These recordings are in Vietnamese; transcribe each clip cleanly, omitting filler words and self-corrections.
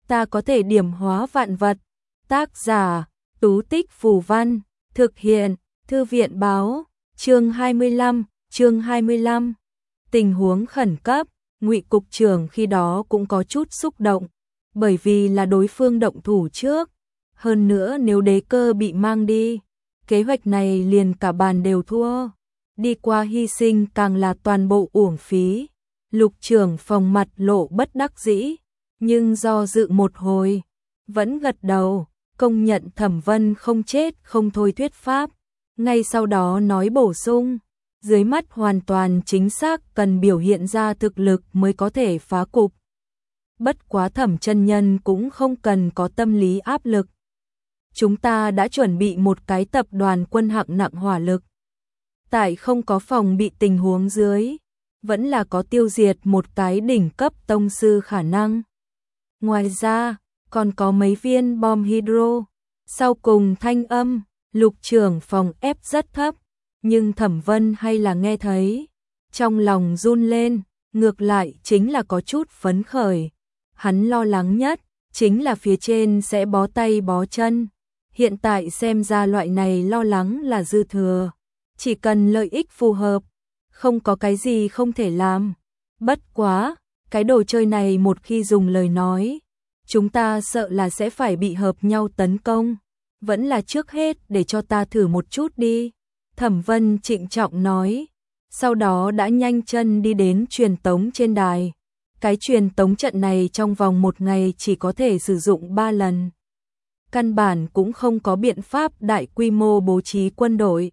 ta có thể điểm hóa vạn vật. Tác giả, Tú Tích Phù Văn, thực hiện, Thư viện Báo, chương 25. Tình huống khẩn cấp, Ngụy cục trưởng khi đó cũng có chút xúc động, bởi vì là đối phương động thủ trước, hơn nữa nếu đế cơ bị mang đi, kế hoạch này liền cả bàn đều thua, đi qua hy sinh càng là toàn bộ uổng phí. Lục trưởng phòng mặt lộ bất đắc dĩ, nhưng do dự một hồi, vẫn gật đầu, công nhận Thẩm Vân không chết không thôi thuyết pháp, ngay sau đó nói bổ sung, dưới mắt hoàn toàn chính xác cần biểu hiện ra thực lực mới có thể phá cục. Bất quá Thẩm chân nhân cũng không cần có tâm lý áp lực. Chúng ta đã chuẩn bị một cái tập đoàn quân hạng nặng hỏa lực. Tại không có phòng bị tình huống dưới, vẫn là có tiêu diệt một cái đỉnh cấp tông sư khả năng. Ngoài ra, còn có mấy viên bom hydro. Sau cùng thanh âm, Lục trưởng phòng ép rất thấp, nhưng Thẩm Vân hay là nghe thấy. Trong lòng run lên, ngược lại chính là có chút phấn khởi. Hắn lo lắng nhất, chính là phía trên sẽ bó tay bó chân. Hiện tại xem ra loại này lo lắng là dư thừa. Chỉ cần lợi ích phù hợp, không có cái gì không thể làm. Bất quá, cái đồ chơi này một khi dùng lời nói, chúng ta sợ là sẽ phải bị hợp nhau tấn công. Vẫn là trước hết để cho ta thử một chút đi. Thẩm Vân trịnh trọng nói. Sau đó đã nhanh chân đi đến truyền tống trên đài. Cái truyền tống trận này trong vòng một ngày chỉ có thể sử dụng 3 lần. Căn bản cũng không có biện pháp đại quy mô bố trí quân đội.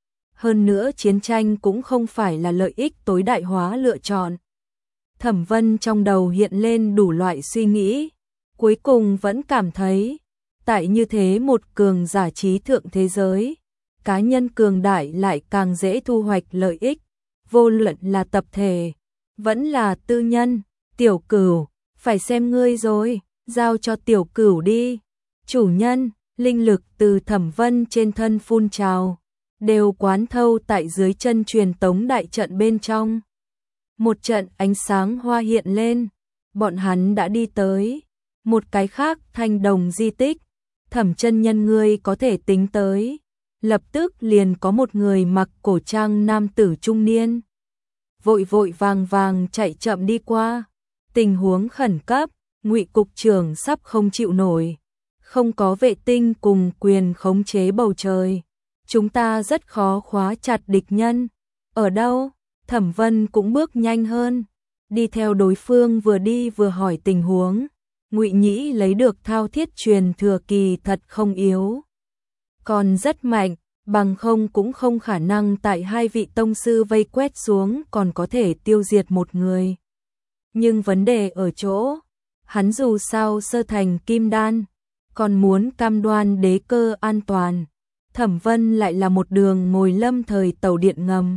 Hơn nữa chiến tranh cũng không phải là lợi ích tối đại hóa lựa chọn. Thẩm Vân trong đầu hiện lên đủ loại suy nghĩ. Cuối cùng vẫn cảm thấy, tại như thế một cường giả trí thượng thế giới, cá nhân cường đại lại càng dễ thu hoạch lợi ích, vô luận là tập thể, vẫn là tư nhân. Tiểu Cửu, phải xem ngươi rồi, giao cho Tiểu Cửu đi. Chủ nhân, linh lực từ Thẩm Vân trên thân phun trào, đều quán thâu tại dưới chân truyền tống đại trận bên trong. Một trận ánh sáng hoa hiện lên, bọn hắn đã đi tới một cái khác thanh đồng di tích. Thẩm chân nhân ngươi có thể tính tới, lập tức liền có một người mặc cổ trang nam tử trung niên, vội vội vàng vàng chạy chậm đi qua. Tình huống khẩn cấp, Ngụy cục trưởng sắp không chịu nổi, không có vệ tinh cùng quyền khống chế bầu trời, chúng ta rất khó khóa chặt địch nhân. Ở đâu? Thẩm Vân cũng bước nhanh hơn, đi theo đối phương vừa đi vừa hỏi tình huống. Ngụy Nhĩ lấy được thao thiết truyền thừa kỳ thật không yếu, còn rất mạnh, bằng không cũng không khả năng tại hai vị tông sư vây quét xuống còn có thể tiêu diệt một người. Nhưng vấn đề ở chỗ, hắn dù sao sơ thành kim đan, còn muốn cam đoan đế cơ an toàn. Thẩm Vân lại là một đường ngồi lâm thời tàu điện ngầm.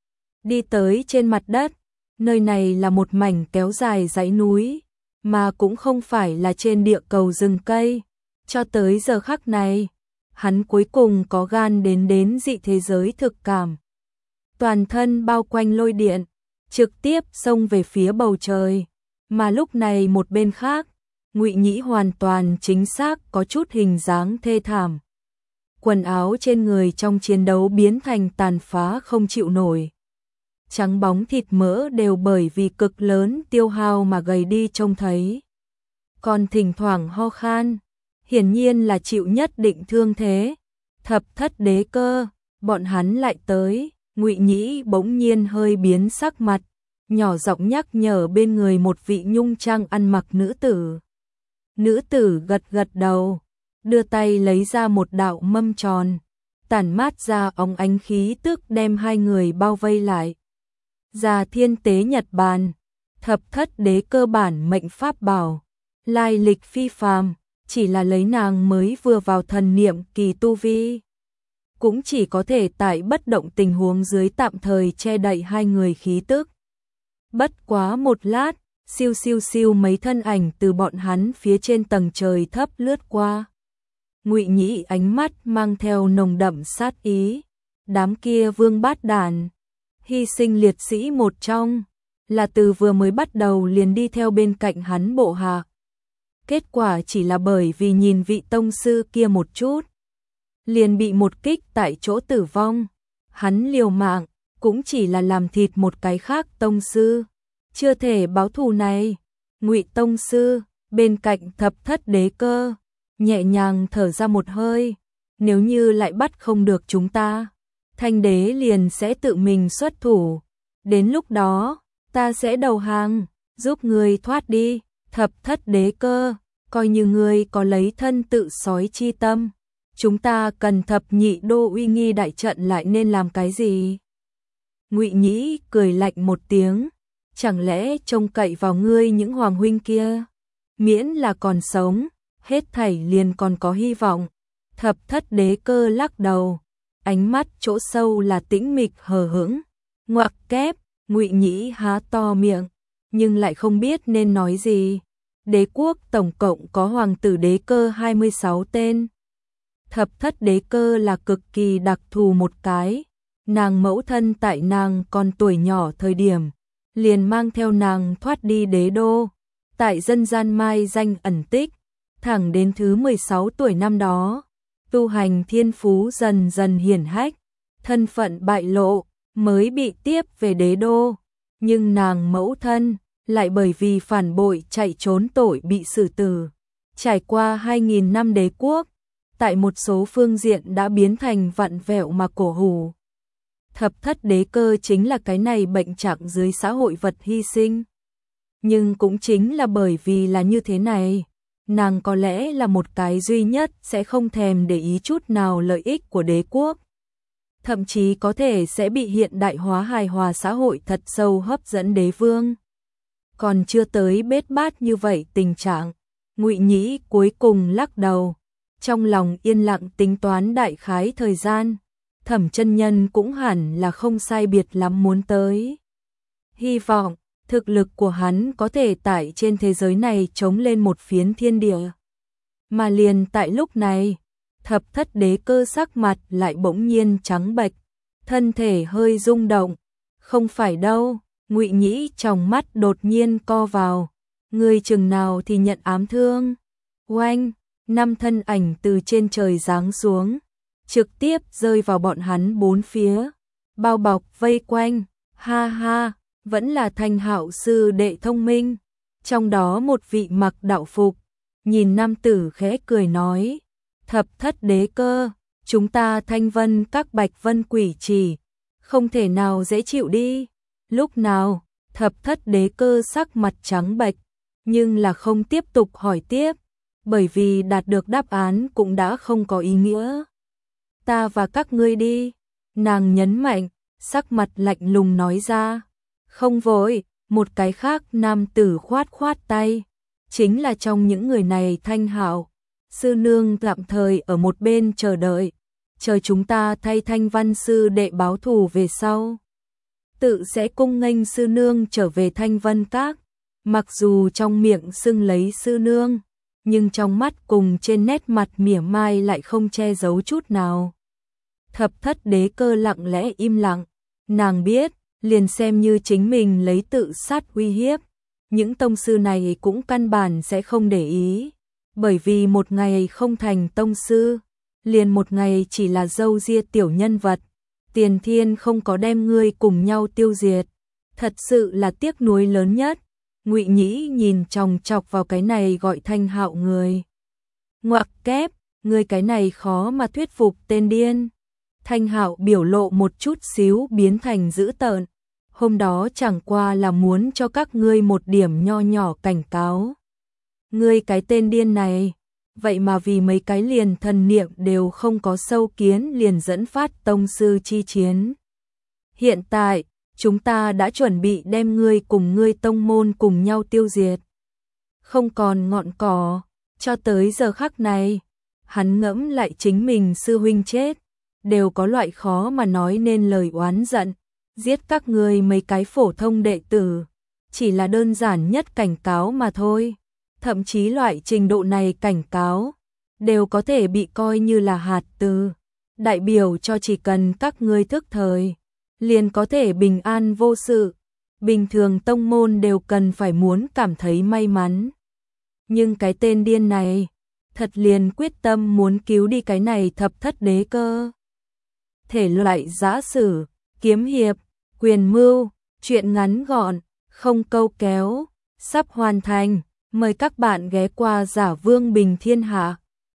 Đi tới trên mặt đất, nơi này là một mảnh kéo dài dãy núi, mà cũng không phải là trên địa cầu rừng cây. Cho tới giờ khắc này, hắn cuối cùng có gan đến dị thế giới thực cảm. Toàn thân bao quanh lôi điện, trực tiếp xông về phía bầu trời. Mà lúc này một bên khác, Ngụy Nhĩ hoàn toàn chính xác có chút hình dáng thê thảm. Quần áo trên người trong chiến đấu biến thành tàn phá không chịu nổi. Trắng bóng thịt mỡ đều bởi vì cực lớn tiêu hao mà gầy đi trông thấy. Còn thỉnh thoảng ho khan, hiển nhiên là chịu nhất định thương thế. Thập thất đế cơ, bọn hắn lại tới. Ngụy Nhĩ bỗng nhiên hơi biến sắc mặt, nhỏ giọng nhắc nhở bên người một vị nhung trang ăn mặc nữ tử. Nữ tử gật gật đầu, đưa tay lấy ra một đạo mâm tròn, tản mát ra óng ánh khí tức đem hai người bao vây lại. Già thiên tế Nhật Bản, thập thất đế cơ bản mệnh pháp bảo, lai lịch phi phàm, chỉ là lấy nàng mới vừa vào thần niệm kỳ tu vi, cũng chỉ có thể tại bất động tình huống dưới tạm thời che đậy hai người khí tức. Bất quá một lát, siêu siêu siêu mấy thân ảnh từ bọn hắn phía trên tầng trời thấp lướt qua. Ngụy Nhĩ ánh mắt mang theo nồng đậm sát ý. Đám kia vương bát đàn, hy sinh liệt sĩ một trong, là từ vừa mới bắt đầu liền đi theo bên cạnh hắn bộ hạ. Kết quả chỉ là bởi vì nhìn vị tông sư kia một chút, liền bị một kích tại chỗ tử vong. Hắn liều mạng, cũng chỉ là làm thịt một cái khác tông sư, chưa thể báo thù này. Ngụy tông sư, bên cạnh Thập Thất Đế Cơ, nhẹ nhàng thở ra một hơi, nếu như lại bắt không được chúng ta, Thanh đế liền sẽ tự mình xuất thủ, đến lúc đó, ta sẽ đầu hàng, giúp ngươi thoát đi. Thập Thất Đế Cơ, coi như ngươi có lấy thân tự sói chi tâm, chúng ta cần thập nhị đô uy nghi đại trận lại nên làm cái gì? Ngụy Nhĩ cười lạnh một tiếng, chẳng lẽ trông cậy vào ngươi những hoàng huynh kia, miễn là còn sống, hết thảy liền còn có hy vọng. Thập Thất Đế Cơ lắc đầu, ánh mắt chỗ sâu là tĩnh mịch hờ hững. Ngoặc kép, Ngụy Nhĩ há to miệng, nhưng lại không biết nên nói gì. Đế quốc tổng cộng có hoàng tử đế cơ 26 tên. Thập Thất Đế Cơ là cực kỳ đặc thù một cái. Nàng mẫu thân tại nàng còn tuổi nhỏ thời điểm, liền mang theo nàng thoát đi đế đô. Tại dân gian mai danh ẩn tích, thẳng đến thứ 16 tuổi năm đó, tu hành thiên phú dần dần hiển hách, thân phận bại lộ, mới bị tiếp về đế đô. Nhưng nàng mẫu thân lại bởi vì phản bội chạy trốn tội bị xử tử. Trải qua 2000 năm đế quốc, tại một số phương diện đã biến thành vặn vẹo mà cổ hủ. Thập Thất Đế Cơ chính là cái này bệnh trạng dưới xã hội vật hy sinh. Nhưng cũng chính là bởi vì là như thế này, nàng có lẽ là một cái duy nhất sẽ không thèm để ý chút nào lợi ích của đế quốc. Thậm chí có thể sẽ bị hiện đại hóa hài hòa xã hội thật sâu hấp dẫn đế vương. Còn chưa tới bết bát như vậy tình trạng, Ngụy Nhĩ cuối cùng lắc đầu, trong lòng yên lặng tính toán đại khái thời gian, Thẩm chân nhân cũng hẳn là không sai biệt lắm muốn tới. Hy vọng thực lực của hắn có thể tại trên thế giới này chống lên một phiến thiên địa. Mà liền tại lúc này, Thập Thất Đế Cơ sắc mặt lại bỗng nhiên trắng bệch, thân thể hơi rung động. Không phải đâu, Ngụy Nhĩ trong mắt đột nhiên co vào, người chừng nào thì nhận ám thương. Oanh, 5 thân ảnh từ trên trời giáng xuống, trực tiếp rơi vào bọn hắn bốn phía, bao bọc vây quanh. Ha ha, vẫn là Thanh Hạo sư đệ thông minh. Trong đó một vị mặc đạo phục, nhìn nam tử khẽ cười nói, Thập Thất Đế Cơ, chúng ta Thanh Vân các Bạch Vân quỷ trì, không thể nào dễ chịu đi. Lúc nào, Thập Thất Đế Cơ sắc mặt trắng bệch, nhưng là không tiếp tục hỏi tiếp, bởi vì đạt được đáp án cũng đã không có ý nghĩa. Ta và các ngươi đi, nàng nhấn mạnh, sắc mặt lạnh lùng nói ra. Không vội, một cái khác nam tử khoát khoát tay, chính là trong những người này Thanh Hạo sư nương tạm thời ở một bên chờ đợi, chờ chúng ta thay Thanh Văn sư đệ báo thù về sau, tự sẽ cung nghênh sư nương trở về Thanh Vân Các. Mặc dù trong miệng xưng lấy sư nương, nhưng trong mắt cùng trên nét mặt mỉa mai lại không che giấu chút nào. Thập Thất Đế Cơ lặng lẽ im lặng, nàng biết, liền xem như chính mình lấy tự sát uy hiếp, những tông sư này cũng căn bản sẽ không để ý, bởi vì một ngày không thành tông sư, liền một ngày chỉ là râu ria tiểu nhân vật, tiền thiên không có đem ngươi cùng nhau tiêu diệt, thật sự là tiếc nuối lớn nhất. Ngụy Nhĩ nhìn chòng chọc vào cái này gọi Thanh Hạo người. Ngoặc kép, người cái này khó mà thuyết phục tên điên. Thanh Hạo biểu lộ một chút xíu biến thành dữ tợn. Hôm đó chẳng qua là muốn cho các ngươi một điểm nho nhỏ cảnh cáo. Ngươi cái tên điên này, vậy mà vì mấy cái liền thần niệm đều không có sâu kiến liền dẫn phát tông sư chi chiến. Hiện tại, chúng ta đã chuẩn bị đem ngươi cùng ngươi tông môn cùng nhau tiêu diệt. Không còn ngọn cỏ, cho tới giờ khắc này, hắn ngẫm lại chính mình sư huynh chết, đều có loại khó mà nói nên lời oán giận, giết các ngươi mấy cái phổ thông đệ tử, chỉ là đơn giản nhất cảnh cáo mà thôi. Thậm chí loại trình độ này cảnh cáo, đều có thể bị coi như là hạt từ, đại biểu cho chỉ cần các ngươi thức thời, liền có thể bình an vô sự. Bình thường tông môn đều cần phải muốn cảm thấy may mắn. Nhưng cái tên điên này, thật liền quyết tâm muốn cứu đi cái này thập thất đế cơ. Thể loại giã sử, kiếm hiệp, quyền mưu, truyện ngắn gọn, không câu kéo, sắp hoàn thành. Mời các bạn ghé qua Giả Vương Bình Thiên Hạ.